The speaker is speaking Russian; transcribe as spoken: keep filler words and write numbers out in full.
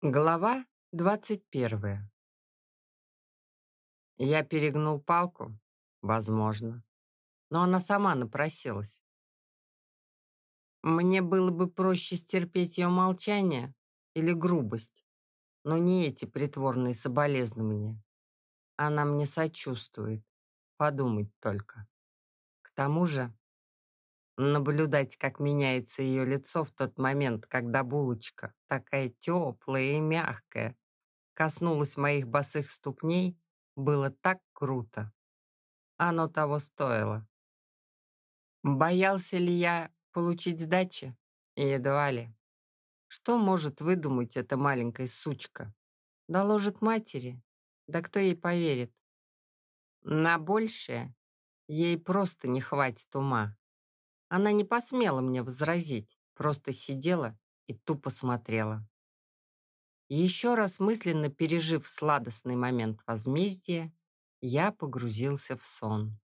Глава двадцать первая. Я перегнул палку? Возможно. Но она сама напросилась. Мне было бы проще стерпеть ее молчание или грубость, но не эти притворные соболезнования. Она мне сочувствует. Подумать только. К тому же, наблюдать, как меняется ее лицо в тот момент, когда булочка, такая теплая и мягкая, коснулась моих босых ступней, было так круто. Оно того стоило. Боялся ли я получить сдачи? Едва ли. Что может выдумать эта маленькая сучка? Доложит матери? Да кто ей поверит? На большее ей просто не хватит ума. Она не посмела мне возразить, просто сидела и тупо смотрела. Еще раз мысленно пережив сладостный момент возмездия, я погрузился в сон.